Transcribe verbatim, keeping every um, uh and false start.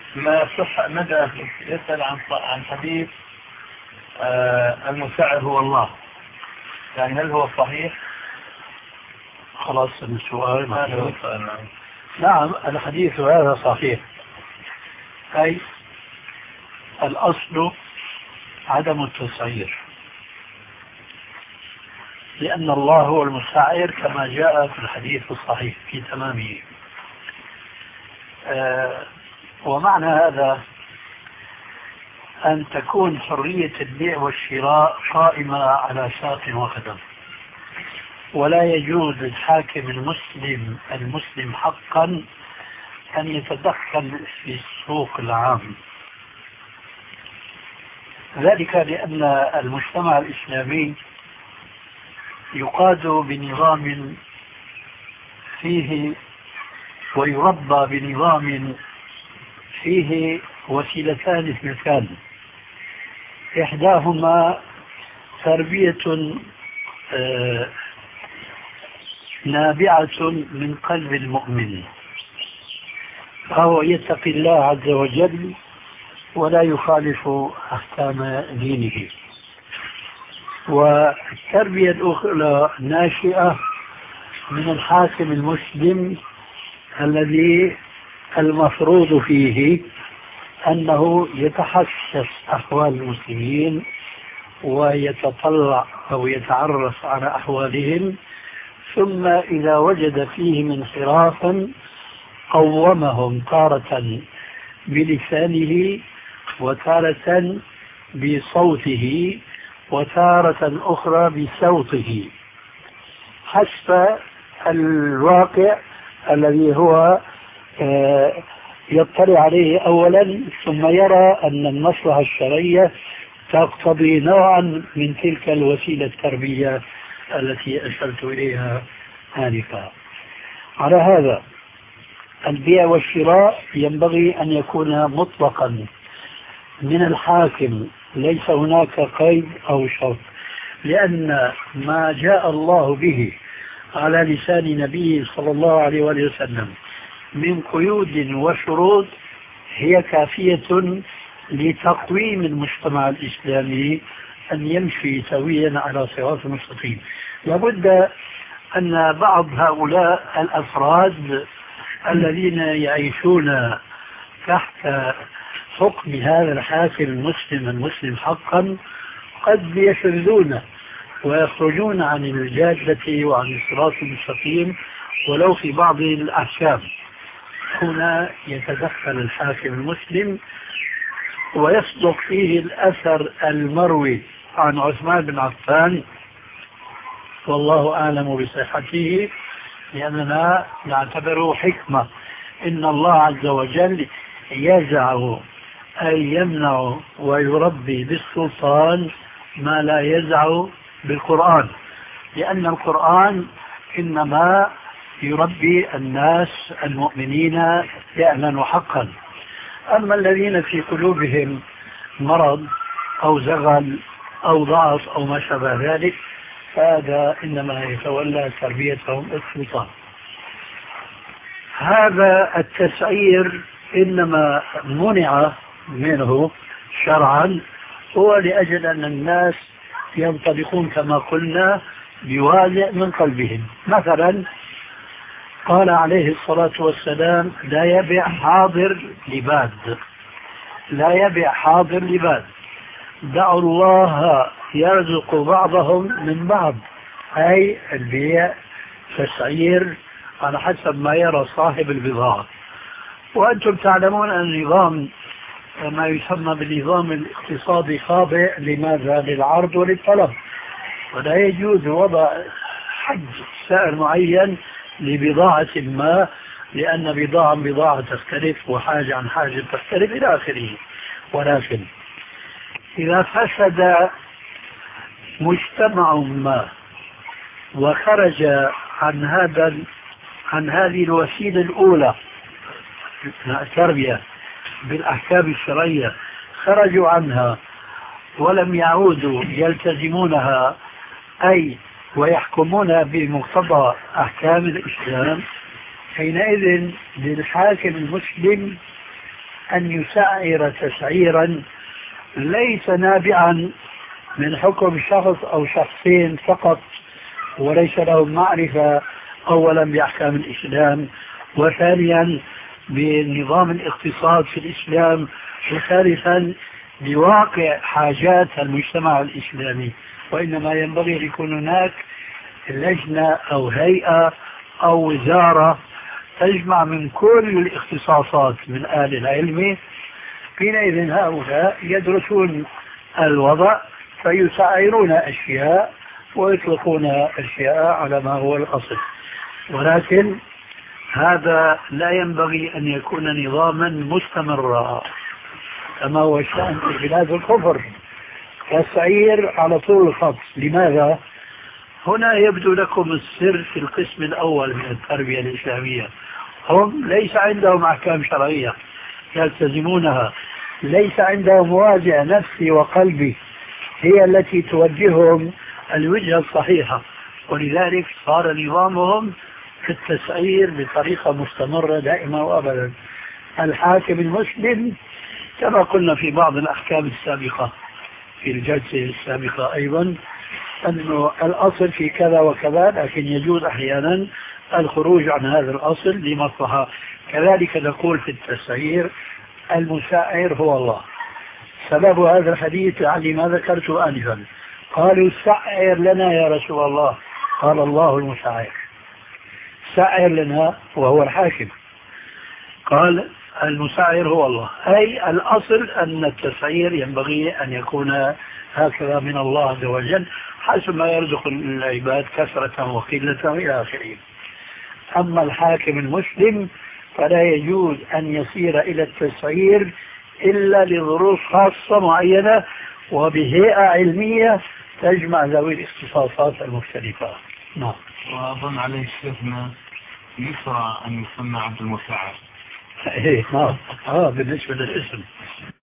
ما صح مدى يسأل عن عن حديث آه المساعد هو الله، يعني هل هو صحيح؟ خلاص السؤال هذا هو مفهوم. السؤال. نعم. نعم الحديث هذا صحيح، أي الأصل عدم التسعير، لأن الله هو المسعر كما جاء في الحديث الصحيح في تمامه. آه ومعنى هذا أن تكون حرية البيع والشراء قائمة على ساق وقدم، ولا يجوز للحاكم المسلم المسلم حقا أن يتدخل في السوق العام، ذلك لأن المجتمع الإسلامي يقاد بنظام فيه ويربى بنظام فيه وسيلتان اثنتان، إحداهما تربية آه نابعة من قلب المؤمن، فهو يتقي الله عز وجل ولا يخالف أحكام دينه. والتربية الأخرى ناشئة من الحاكم المسلم الذي المفروض فيه أنه يتحسس أحوال المسلمين ويتطلع أو يتعرف على أحوالهم، ثم إذا وجد فيهم انحرافا قومهم تارة بلسانه وتارة بصوته وتارة أخرى بصوته حسب الواقع الذي هو يطلع عليه أولا، ثم يرى أن المصلحة الشرعية تقتضي نوعا من تلك الوسيلة التربية التي أشرت إليها آنفا. على هذا البيع والشراء ينبغي أن يكون مطلقا من الحاكم، ليس هناك قيد أو شرط، لأن ما جاء الله به على لسان نبيه صلى الله عليه وسلم من قيود وشروط هي كافية لتقويم المجتمع الإسلامي أن يمشي سويا على صراط مستقيم. لابد أن بعض هؤلاء الأفراد الذين يعيشون تحت حكم هذا الحاكم المسلم المسلم حقا قد يشذون ويخرجون عن الجادة وعن الصراط المستقيم ولو في بعض الأحكام. هنا يتدخل الحاكم المسلم ويصدق فيه الأثر المروي عن عثمان بن عفان، والله أعلم بصحته، لأننا نعتبره حكمة. إن الله عز وجل يزع أي يمنع ويربي بالسلطان ما لا يزع بالقرآن، لأن القرآن إنما يربي الناس المؤمنين فعلا وحقا. أما الذين في قلوبهم مرض أو زغل أو ضعف أو ما شابه ذلك فهذا إنما يتولى تربيتهم السلطان. هذا التسعير إنما منع منه شرعا هو لأجل أن الناس ينطلقون كما قلنا بوازع من قلبهم. مثلا قال عليه الصلاة والسلام لا يبيع حاضر لباد، لا يبيع حاضر لباد، دعوا الله يرزق بعضهم من بعض، أي البيع تسعير على حسب ما يرى صاحب البضاعة. وأنتم تعلمون أن النظام ما يسمى بالنظام الاقتصادي خاضع لماذا؟ للعرض وللطلب، ولا يجوز وضع حد سعر معين لبضاعة ما، لأن بضاعة بضاعة تختلف وحاجة عن حاجة تختلف إلى آخره. ولكن إذا فسد مجتمع ما وخرج عن هذا عن هذه الوسيلة الأولى التربية بالأحكام الشرعية، خرجوا عنها ولم يعودوا يلتزمونها أي ويحكمون بمقتضى أحكام الإسلام، حينئذ للحاكم المسلم أن يسعر تسعيرا ليس نابعا من حكم شخص أو شخصين فقط وليس لهم معرفة أولا بأحكام الإسلام، وثانيا بنظام الاقتصاد في الإسلام، وثالثا بواقع حاجات المجتمع الإسلامي، وإنما ينبغي أن يكون هناك لجنة أو هيئة أو وزارة تجمع من كل الاختصاصات من أهل العلم. حينئذ هؤلاء يدرسون الوضع فيسعرون أشياء ويطلقون أشياء على ما هو الأصل، ولكن هذا لا ينبغي أن يكون نظاما مستمرا كما هو الشأن في بلاد الكفر، تسعير على طول الخط. لماذا؟ هنا يبدو لكم السر في القسم الأول من التربية الإسلامية. هم ليس عندهم أحكام شرعية يلتزمونها، ليس عندهم وازع نفسي وقلبي هي التي توجههم الوجهة الصحيحة، ولذلك صار نظامهم في التسعير بطريقة مستمرة دائما وأبدا. الحاكم المسلم كما قلنا في بعض الأحكام السابقة في الجلسة السابقة أيضا أنه الأصل في كذا وكذا، لكن يجوز أحيانا الخروج عن هذا الأصل لمصلحة. كذلك نقول في التسعير المسعر هو الله. سبب هذا الحديث يعني ما ذكرته آنفا، قالوا سعر لنا يا رسول الله، قال الله المسعر، سعر لنا وهو الحاكم، قال المسعر هو الله، أي الأصل أن التسعير ينبغي أن يكون هكذا من الله عز وجل حسب ما يرزق العباد كثرة وقلة إلى آخره. أما الحاكم المسلم فلا يجوز أن يصير إلى التسعير إلا لظروف خاصة معينة وبهيئة علمية تجمع ذوي الاختصاصات المختلفة. نعم. وأظن عليه شيخنا يسرى أن يسمى عبد المساعد. إيه نعم. آه بالنسبة للاسم.